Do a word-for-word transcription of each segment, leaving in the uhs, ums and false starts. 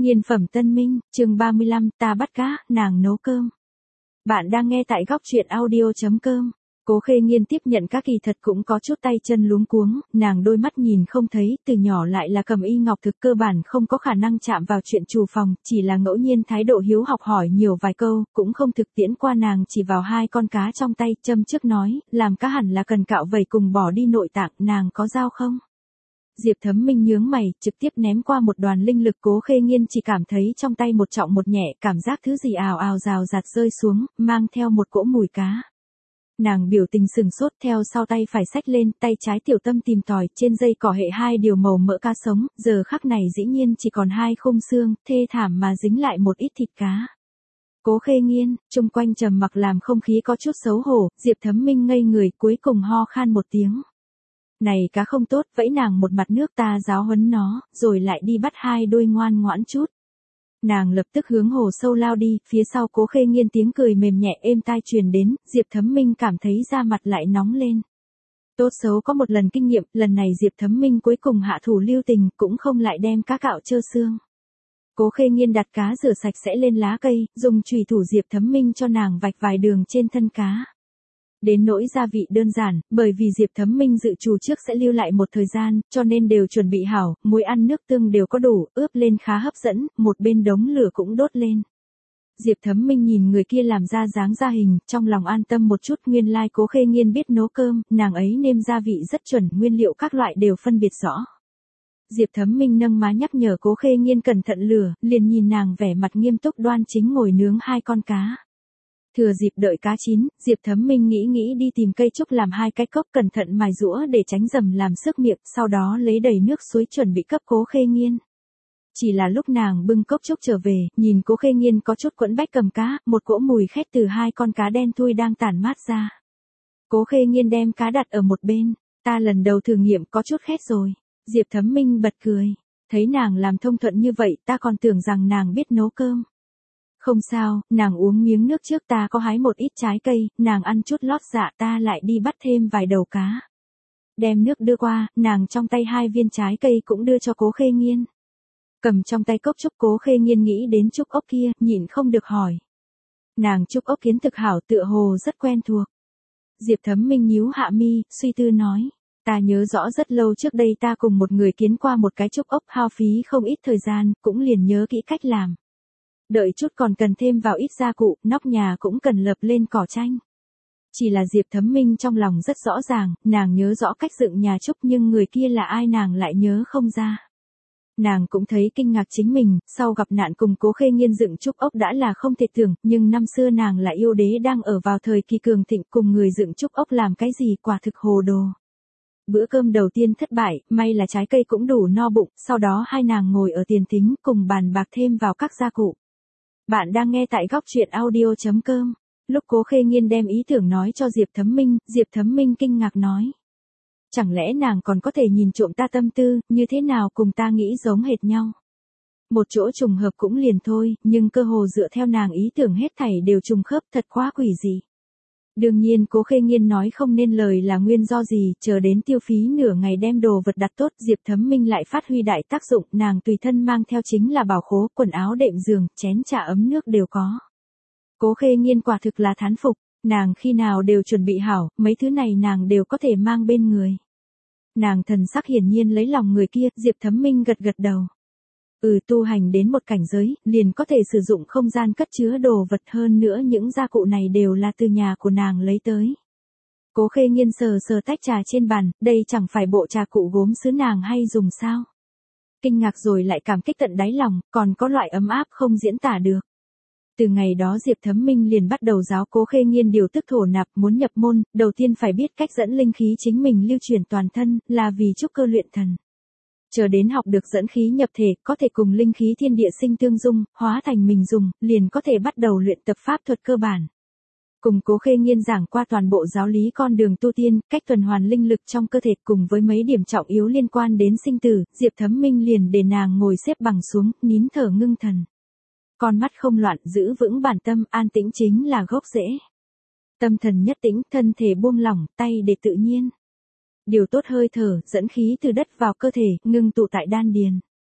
Nghiên phẩm Tân Minh, chương ba mươi lăm, ta bắt cá, nàng nấu cơm. Bạn đang nghe tại góc truyện audio chấm com. Cố Khê Nghiên tiếp nhận các kỳ thật cũng có chút tay chân luống cuống, nàng đôi mắt nhìn không thấy, từ nhỏ lại là cầm y ngọc thực cơ bản không có khả năng chạm vào chuyện trù phòng, chỉ là ngẫu nhiên thái độ hiếu học hỏi nhiều vài câu, cũng không thực tiễn qua nàng chỉ vào hai con cá trong tay, châm trước nói, làm cá hẳn là cần cạo vẩy cùng bỏ đi nội tạng, nàng có dao không? Diệp Thấm Minh nhướng mày, trực tiếp ném qua một đoàn linh lực. Cố Khê Nghiên chỉ cảm thấy trong tay một trọng một nhẹ, cảm giác thứ gì ào ào rào rạt rơi xuống, mang theo một cỗ mùi cá. Nàng biểu tình sừng sốt, theo sau tay phải xách lên, tay trái tiểu tâm tìm tòi, trên dây cỏ hệ hai điều màu mỡ cá sống, giờ khắc này dĩ nhiên chỉ còn hai khung xương, thê thảm mà dính lại một ít thịt cá. Cố Khê Nghiên, chung quanh trầm mặc làm không khí có chút xấu hổ, Diệp Thấm Minh ngây người, cuối cùng ho khan một tiếng. Này cá không tốt, vẫy nàng một mặt nước, ta giáo huấn nó, rồi lại đi bắt hai đôi ngoan ngoãn chút. Nàng lập tức hướng hồ sâu lao đi, phía sau Cố Khê Nghiên tiếng cười mềm nhẹ êm tai truyền đến, Diệp Thấm Minh cảm thấy da mặt lại nóng lên. Tốt xấu có một lần kinh nghiệm, lần này Diệp Thấm Minh cuối cùng hạ thủ lưu tình, cũng không lại đem cá cạo trơ xương. Cố Khê Nghiên đặt cá rửa sạch sẽ lên lá cây, dùng chùy thủ Diệp Thấm Minh cho nàng vạch vài đường trên thân cá. Đến nỗi gia vị đơn giản, bởi vì Diệp Thấm Minh dự trù trước sẽ lưu lại một thời gian, cho nên đều chuẩn bị hảo, muối ăn nước tương đều có đủ, ướp lên khá hấp dẫn, một bên đống lửa cũng đốt lên. Diệp Thấm Minh nhìn người kia làm ra dáng ra hình, trong lòng an tâm một chút, nguyên lai Cố Khê Nghiên biết nấu cơm, nàng ấy nêm gia vị rất chuẩn, nguyên liệu các loại đều phân biệt rõ. Diệp Thấm Minh nâng má nhắc nhở Cố Khê Nghiên cẩn thận lửa, liền nhìn nàng vẻ mặt nghiêm túc đoan chính ngồi nướng hai con cá. Thừa dịp đợi cá chín, Diệp Thấm Minh nghĩ nghĩ đi tìm cây trúc làm hai cái cốc, cẩn thận mài giũa để tránh dầm làm xước miệng, sau đó lấy đầy nước suối chuẩn bị cấp Cố Khê Nghiên. Chỉ là lúc nàng bưng cốc trúc trở về, nhìn Cố Khê Nghiên có chút quẫn bách cầm cá, một cỗ mùi khét từ hai con cá đen thui đang tản mát ra. Cố Khê Nghiên đem cá đặt ở một bên, ta lần đầu thử nghiệm có chút khét rồi. Diệp Thấm Minh bật cười, thấy nàng làm thông thuận như vậy, ta còn tưởng rằng nàng biết nấu cơm. Không sao, nàng uống miếng nước trước, ta có hái một ít trái cây, nàng ăn chút lót dạ, ta lại đi bắt thêm vài đầu cá. Đem nước đưa qua, nàng trong tay hai viên trái cây cũng đưa cho Cố Khê Nghiên. Cầm trong tay cốc trúc, Cố Khê Nghiên nghĩ đến trúc ốc kia, nhịn không được hỏi. Nàng trúc ốc kiến thực hảo, tựa hồ rất quen thuộc. Diệp Thấm Minh nhíu hạ mi, suy tư nói. Ta nhớ rõ rất lâu trước đây ta cùng một người kiến qua một cái trúc ốc, hao phí không ít thời gian, cũng liền nhớ kỹ cách làm. Đợi chút còn cần thêm vào ít gia cụ, nóc nhà cũng cần lập lên cỏ tranh. Chỉ là Diệp Thấm Minh trong lòng rất rõ ràng, nàng nhớ rõ cách dựng nhà trúc nhưng người kia là ai nàng lại nhớ không ra. Nàng cũng thấy kinh ngạc chính mình, sau gặp nạn cùng Cố Khê Nghiên dựng trúc ốc đã là không thể tưởng, nhưng năm xưa nàng là yêu đế đang ở vào thời kỳ cường thịnh, cùng người dựng trúc ốc làm cái gì, quả thực hồ đồ. Bữa cơm đầu tiên thất bại, may là trái cây cũng đủ no bụng, sau đó hai nàng ngồi ở tiền thính cùng bàn bạc thêm vào các gia cụ. Bạn đang nghe tại góc truyện audio chấm com. Lúc Cố Khê Nghiên đem ý tưởng nói cho Diệp Thấm Minh, Diệp Thấm Minh kinh ngạc nói. Chẳng lẽ nàng còn có thể nhìn trộm ta tâm tư, như thế nào cùng ta nghĩ giống hệt nhau. Một chỗ trùng hợp cũng liền thôi, nhưng cơ hồ dựa theo nàng ý tưởng hết thảy đều trùng khớp, thật quá quỷ dị. Đương nhiên Cố Khê Nghiên nói không nên lời là nguyên do gì, chờ đến tiêu phí nửa ngày đem đồ vật đặt tốt, Diệp Thấm Minh lại phát huy đại tác dụng, nàng tùy thân mang theo chính là bảo khố, quần áo đệm giường, chén trà ấm nước đều có. Cố Khê Nghiên quả thực là thán phục, nàng khi nào đều chuẩn bị hảo, mấy thứ này nàng đều có thể mang bên người. Nàng thần sắc hiển nhiên lấy lòng người kia, Diệp Thấm Minh gật gật đầu. Ừ, tu hành đến một cảnh giới, liền có thể sử dụng không gian cất chứa đồ vật, hơn nữa những gia cụ này đều là từ nhà của nàng lấy tới. Cố Khê Nghiên sờ sờ tách trà trên bàn, đây chẳng phải bộ trà cụ gốm sứ nàng hay dùng sao? Kinh ngạc rồi lại cảm kích tận đáy lòng, còn có loại ấm áp không diễn tả được. Từ ngày đó Diệp Thấm Minh liền bắt đầu giáo Cố Khê Nghiên điều tức thổ nạp, muốn nhập môn, đầu tiên phải biết cách dẫn linh khí chính mình lưu truyền toàn thân, là vì trúc cơ luyện thần. Chờ đến học được dẫn khí nhập thể, có thể cùng linh khí thiên địa sinh tương dung, hóa thành mình dùng, liền có thể bắt đầu luyện tập pháp thuật cơ bản. Cùng Cố Khê Nghiên giảng qua toàn bộ giáo lý con đường tu tiên, cách tuần hoàn linh lực trong cơ thể cùng với mấy điểm trọng yếu liên quan đến sinh tử, Diệp Thấm Minh liền để nàng ngồi xếp bằng xuống, nín thở ngưng thần. Con mắt không loạn, giữ vững bản tâm, an tĩnh chính là gốc rễ. Tâm thần nhất tĩnh, thân thể buông lỏng, tay để tự nhiên. Điều tốt hơi thở, dẫn khí từ đất vào cơ thể, ngưng tụ tại đan điền.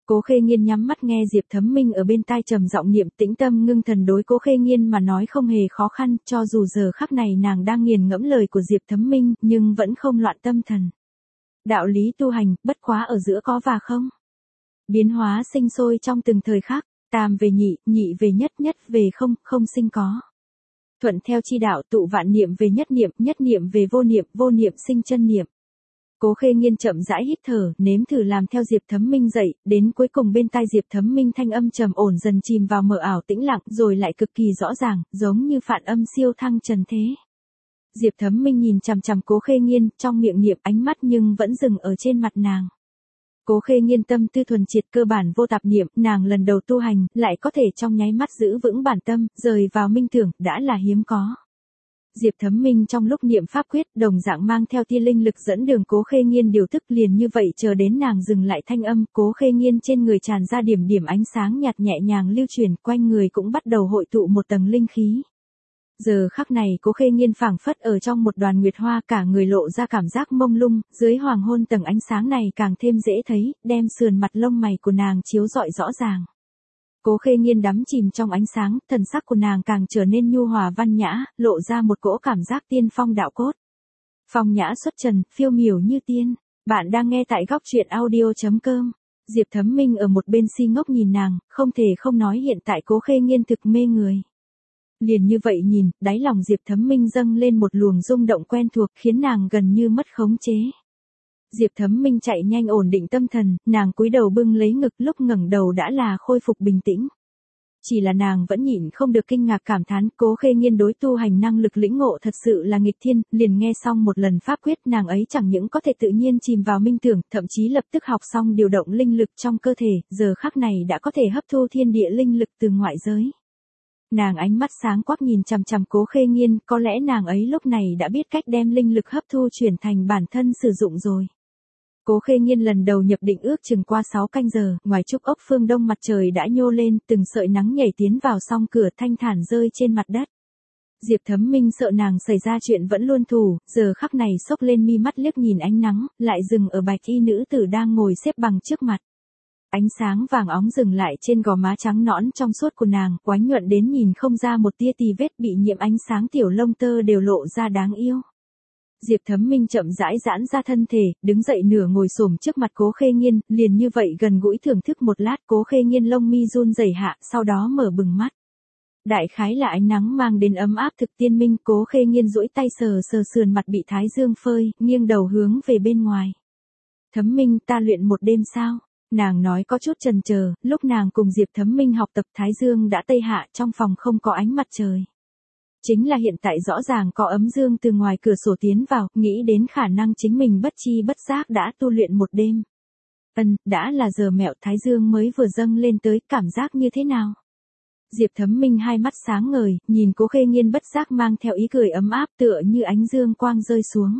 Cố Khê Nghiên nhắm mắt nghe Diệp Thấm Minh ở bên tai trầm giọng niệm, tĩnh tâm ngưng thần đối Cố Khê Nghiên mà nói không hề khó khăn, cho dù giờ khắc này nàng đang nghiền ngẫm lời của Diệp Thấm Minh, nhưng vẫn không loạn tâm thần. Đạo lý tu hành, bất quá ở giữa có và không. Biến hóa sinh sôi trong từng thời khắc, tam về nhị, nhị về nhất, nhất về không, không sinh có. Thuận theo chi đạo, tụ vạn niệm về nhất niệm, nhất niệm về vô niệm, vô niệm sinh chân niệm. Cố Khê Nghiên chậm rãi hít thở, nếm thử làm theo Diệp Thấm Minh dạy, đến cuối cùng bên tai Diệp Thấm Minh thanh âm trầm ổn dần chìm vào mờ ảo tĩnh lặng, rồi lại cực kỳ rõ ràng, giống như phản âm siêu thăng trần thế. Diệp Thấm Minh nhìn chằm chằm Cố Khê Nghiên, trong miệng niệm ánh mắt nhưng vẫn dừng ở trên mặt nàng. Cố Khê Nghiên tâm tư thuần triệt cơ bản vô tạp niệm, nàng lần đầu tu hành, lại có thể trong nháy mắt giữ vững bản tâm, rời vào minh tưởng, đã là hiếm có. Diệp Thấm Minh trong lúc niệm pháp quyết, đồng dạng mang theo tia linh lực dẫn đường Cố Khê Nghiên điều tức, liền như vậy chờ đến nàng dừng lại thanh âm, Cố Khê Nghiên trên người tràn ra điểm điểm ánh sáng nhạt nhẹ nhàng lưu chuyển, quanh người cũng bắt đầu hội tụ một tầng linh khí. Giờ khắc này Cố Khê Nghiên phảng phất ở trong một đoàn nguyệt hoa, cả người lộ ra cảm giác mông lung, dưới hoàng hôn tầng ánh sáng này càng thêm dễ thấy, đem sườn mặt lông mày của nàng chiếu rọi rõ ràng. Cố Khê Nghiên đắm chìm trong ánh sáng, thần sắc của nàng càng trở nên nhu hòa văn nhã, lộ ra một cỗ cảm giác tiên phong đạo cốt. Phong nhã xuất trần, phiêu miểu như tiên. Bạn đang nghe tại góc truyện audio chấm com. Diệp Thấm Minh ở một bên si ngốc nhìn nàng, không thể không nói hiện tại Cố Khê Nghiên thực mê người. Liền như vậy nhìn, đáy lòng Diệp Thấm Minh dâng lên một luồng rung động quen thuộc, khiến nàng gần như mất khống chế. Diệp Thấm Minh chạy nhanh ổn định tâm thần, nàng cúi đầu bưng lấy ngực, lúc ngẩng đầu đã là khôi phục bình tĩnh. Chỉ là nàng vẫn nhịn không được kinh ngạc cảm thán, Cố Khê Nghiên đối tu hành năng lực lĩnh ngộ thật sự là nghịch thiên, liền nghe xong một lần pháp quyết, nàng ấy chẳng những có thể tự nhiên chìm vào minh tưởng, thậm chí lập tức học xong điều động linh lực trong cơ thể, giờ khắc này đã có thể hấp thu thiên địa linh lực từ ngoại giới. Nàng ánh mắt sáng quắc nhìn chằm chằm Cố Khê Nghiên, có lẽ nàng ấy lúc này đã biết cách đem linh lực hấp thu chuyển thành bản thân sử dụng rồi. Cố Khê Nghiên lần đầu nhập định ước chừng qua sáu canh giờ, ngoài trúc ốc phương đông mặt trời đã nhô lên, từng sợi nắng nhảy tiến vào song cửa thanh thản rơi trên mặt đất. Diệp Thấm Minh sợ nàng xảy ra chuyện vẫn luôn thủ, giờ khắc này xốc lên mi mắt liếc nhìn ánh nắng, lại dừng ở bạch y nữ tử đang ngồi xếp bằng trước mặt. Ánh sáng vàng óng dừng lại trên gò má trắng nõn trong suốt của nàng, oánh nhuận đến nhìn không ra một tia tì vết, bị nhiễm ánh sáng tiểu lông tơ đều lộ ra đáng yêu. Diệp Thấm Minh chậm rãi giãn ra thân thể, đứng dậy nửa ngồi xổm trước mặt Cố Khê Nghiên, liền như vậy gần gũi thưởng thức một lát, Cố Khê Nghiên lông mi run rẩy hạ, sau đó mở bừng mắt. Đại khái là ánh nắng mang đến ấm áp thực tiên minh, Cố Khê Nghiên duỗi tay sờ sờ sườn mặt bị thái dương phơi, nghiêng đầu hướng về bên ngoài. Thấm Minh, ta luyện một đêm sao? Nàng nói có chút chần chờ, lúc nàng cùng Diệp Thấm Minh học tập thái dương đã tây hạ, trong phòng không có ánh mặt trời. Chính là hiện tại rõ ràng có ấm dương từ ngoài cửa sổ tiến vào, nghĩ đến khả năng chính mình bất chi bất giác đã tu luyện một đêm. Ân, đã là giờ mẹo, thái dương mới vừa dâng lên tới, cảm giác như thế nào? Diệp Thấm Minh hai mắt sáng ngời, nhìn Cố Khê Nghiên bất giác mang theo ý cười ấm áp tựa như ánh dương quang rơi xuống.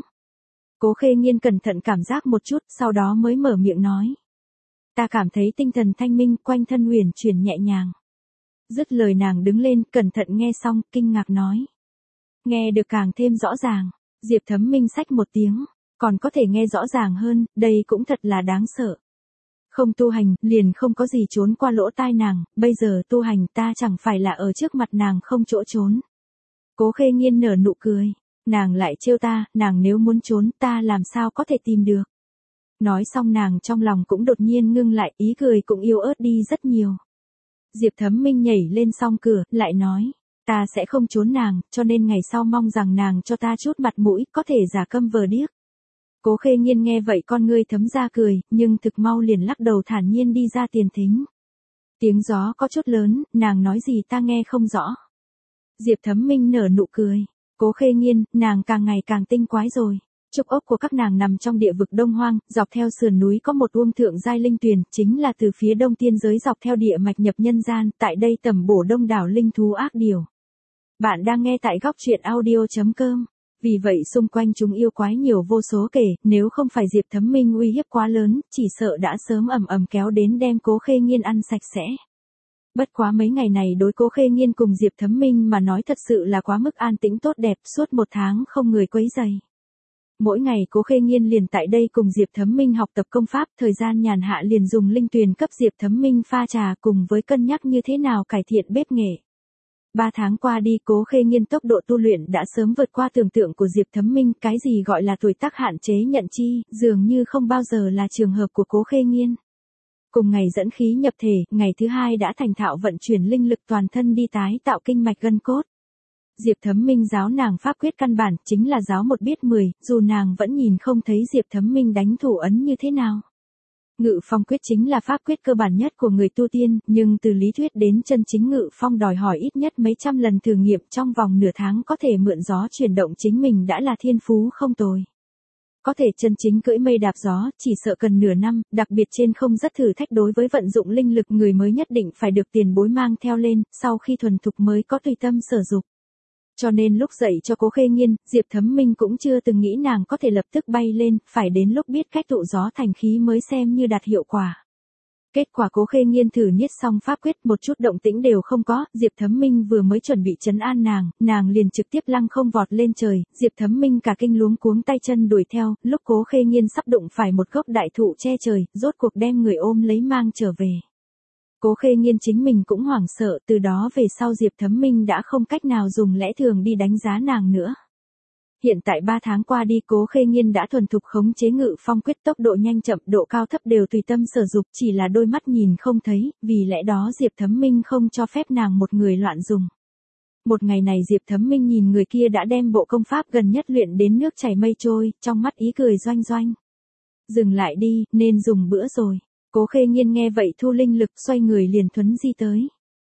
Cố Khê Nghiên cẩn thận cảm giác một chút, sau đó mới mở miệng nói. Ta cảm thấy tinh thần thanh minh, quanh thân huyền chuyển nhẹ nhàng. Dứt lời nàng đứng lên, cẩn thận nghe xong, kinh ngạc nói. Nghe được càng thêm rõ ràng, Diệp Thấm Minh xách một tiếng, còn có thể nghe rõ ràng hơn, đây cũng thật là đáng sợ. Không tu hành, liền không có gì trốn qua lỗ tai nàng, bây giờ tu hành ta chẳng phải là ở trước mặt nàng không chỗ trốn. Cố Khê Nghiên nở nụ cười, nàng lại trêu ta, nàng nếu muốn trốn ta làm sao có thể tìm được. Nói xong nàng trong lòng cũng đột nhiên ngưng lại, ý cười cũng yếu ớt đi rất nhiều. Diệp Thấm Minh nhảy lên song cửa, lại nói, ta sẽ không trốn nàng, cho nên ngày sau mong rằng nàng cho ta chút mặt mũi, có thể giả câm vờ điếc. Cố Khê Nghiên nghe vậy con ngươi thấm ra cười, nhưng thực mau liền lắc đầu thản nhiên đi ra tiền thính. Tiếng gió có chút lớn, nàng nói gì ta nghe không rõ. Diệp Thấm Minh nở nụ cười, Cố Khê Nghiên, nàng càng ngày càng tinh quái rồi. Trúc ốc của các nàng nằm trong địa vực Đông Hoang, dọc theo sườn núi có một uông thượng giai linh tuyền, chính là từ phía đông tiên giới dọc theo địa mạch nhập nhân gian, tại đây tầm bổ đông đảo linh thú ác điều. Bạn đang nghe tại góc truyện audio chấm com. Vì vậy xung quanh chúng yêu quái nhiều vô số kể, nếu không phải Diệp Thấm Minh uy hiếp quá lớn, chỉ sợ đã sớm ầm ầm kéo đến đem Cố Khê Nghiên ăn sạch sẽ. Bất quá mấy ngày này đối Cố Khê Nghiên cùng Diệp Thấm Minh mà nói thật sự là quá mức an tĩnh tốt đẹp, suốt một tháng không người quấy rầy. Mỗi ngày Cố Khê Nghiên liền tại đây cùng Diệp Thấm Minh học tập công pháp, thời gian nhàn hạ liền dùng linh tuyền cấp Diệp Thấm Minh pha trà cùng với cân nhắc như thế nào cải thiện bếp nghệ. Ba tháng qua đi Cố Khê Nghiên tốc độ tu luyện đã sớm vượt qua tưởng tượng của Diệp Thấm Minh, cái gì gọi là tuổi tác hạn chế nhận chi, dường như không bao giờ là trường hợp của Cố Khê Nghiên. Cùng ngày dẫn khí nhập thể, ngày thứ hai đã thành thạo vận chuyển linh lực toàn thân đi tái tạo kinh mạch gân cốt. Diệp Thấm Minh giáo nàng pháp quyết căn bản, chính là giáo một biết mười, dù nàng vẫn nhìn không thấy Diệp Thấm Minh đánh thủ ấn như thế nào. Ngự phong quyết chính là pháp quyết cơ bản nhất của người tu tiên, nhưng từ lý thuyết đến chân chính ngự phong đòi hỏi ít nhất mấy trăm lần thử nghiệm, trong vòng nửa tháng có thể mượn gió chuyển động chính mình đã là thiên phú không tồi. Có thể chân chính cưỡi mây đạp gió, chỉ sợ cần nửa năm, đặc biệt trên không rất thử thách, đối với vận dụng linh lực người mới nhất định phải được tiền bối mang theo lên, sau khi thuần thục mới có tùy tâm sở dục. Cho nên lúc dạy cho Cố Khê Nghiên, Diệp Thấm Minh cũng chưa từng nghĩ nàng có thể lập tức bay lên, phải đến lúc biết cách tụ gió thành khí mới xem như đạt hiệu quả. Kết quả Cố Khê Nghiên thử niết xong pháp quyết, một chút động tĩnh đều không có, Diệp Thấm Minh vừa mới chuẩn bị trấn an nàng, nàng liền trực tiếp lăng không vọt lên trời, Diệp Thấm Minh cả kinh luống cuống tay chân đuổi theo, lúc Cố Khê Nghiên sắp đụng phải một gốc đại thụ che trời, rốt cuộc đem người ôm lấy mang trở về. Cố Khê Nghiên chính mình cũng hoảng sợ, từ đó về sau Diệp Thấm Minh đã không cách nào dùng lẽ thường đi đánh giá nàng nữa. Hiện tại ba tháng qua đi Cố Khê Nghiên đã thuần thục khống chế ngự phong quyết, tốc độ nhanh chậm, độ cao thấp đều tùy tâm sở dục, chỉ là đôi mắt nhìn không thấy, vì lẽ đó Diệp Thấm Minh không cho phép nàng một người loạn dùng. Một ngày này Diệp Thấm Minh nhìn người kia đã đem bộ công pháp gần nhất luyện đến nước chảy mây trôi, trong mắt ý cười doanh doanh. Dừng lại đi, nên dùng bữa rồi. Cố Khê Nghiên nghe vậy thu linh lực, xoay người liền thuấn di tới.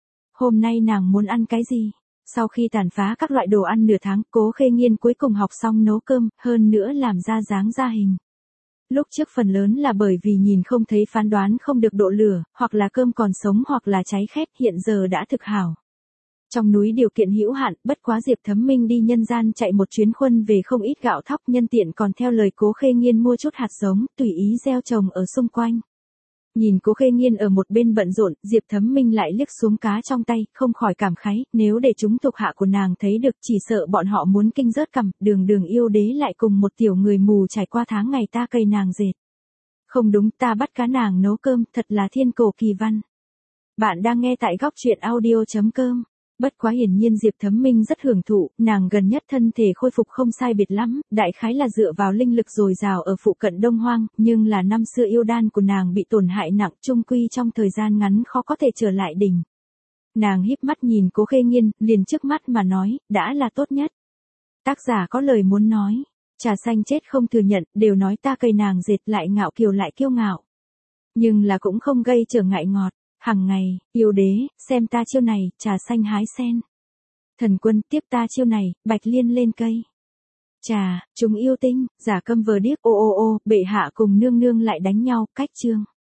Hôm nay nàng muốn ăn cái gì? Sau khi tàn phá các loại đồ ăn nửa tháng, Cố Khê Nghiên cuối cùng học xong nấu cơm, hơn nữa làm ra dáng ra hình. Lúc trước phần lớn là bởi vì nhìn không thấy, phán đoán không được độ lửa, hoặc là cơm còn sống hoặc là cháy khét, hiện giờ đã thực hảo. Trong núi điều kiện hữu hạn, bất quá Diệp Thấm Minh đi nhân gian chạy một chuyến khuân về không ít gạo thóc, nhân tiện còn theo lời Cố Khê Nghiên mua chút hạt giống, tùy ý gieo trồng ở xung quanh. Nhìn Cố Khê Nghiên ở một bên bận rộn, Diệp Thấm Minh lại liếc xuống cá trong tay, không khỏi cảm khái, nếu để chúng thuộc hạ của nàng thấy được chỉ sợ bọn họ muốn kinh rớt cằm, đường đường yêu đế lại cùng một tiểu người mù trải qua tháng ngày ta cây nàng dệt. Không đúng, ta bắt cá nàng nấu cơm, thật là thiên cổ kỳ văn. Bạn đang nghe tại góc truyện audio chấm com. Bất quá hiển nhiên Diệp Thấm Minh rất hưởng thụ, nàng gần nhất thân thể khôi phục không sai biệt lắm, đại khái là dựa vào linh lực dồi dào ở phụ cận Đông Hoang, nhưng là năm xưa yêu đan của nàng bị tổn hại nặng, chung quy trong thời gian ngắn khó có thể trở lại đỉnh. Nàng híp mắt nhìn Cố Khê Nghiên, liền trước mắt mà nói, đã là tốt nhất. Tác giả có lời muốn nói, trà xanh chết không thừa nhận, đều nói ta cây nàng dệt, lại ngạo kiều lại kiêu ngạo. Nhưng là cũng không gây trở ngại ngọt. Hằng ngày, yêu đế, xem ta chiêu này, trà xanh hái sen. Thần quân, tiếp ta chiêu này, bạch liên lên cây. Trà, chúng yêu tinh, giả câm vờ điếc, ô ô ô, bệ hạ cùng nương nương lại đánh nhau, cách chương.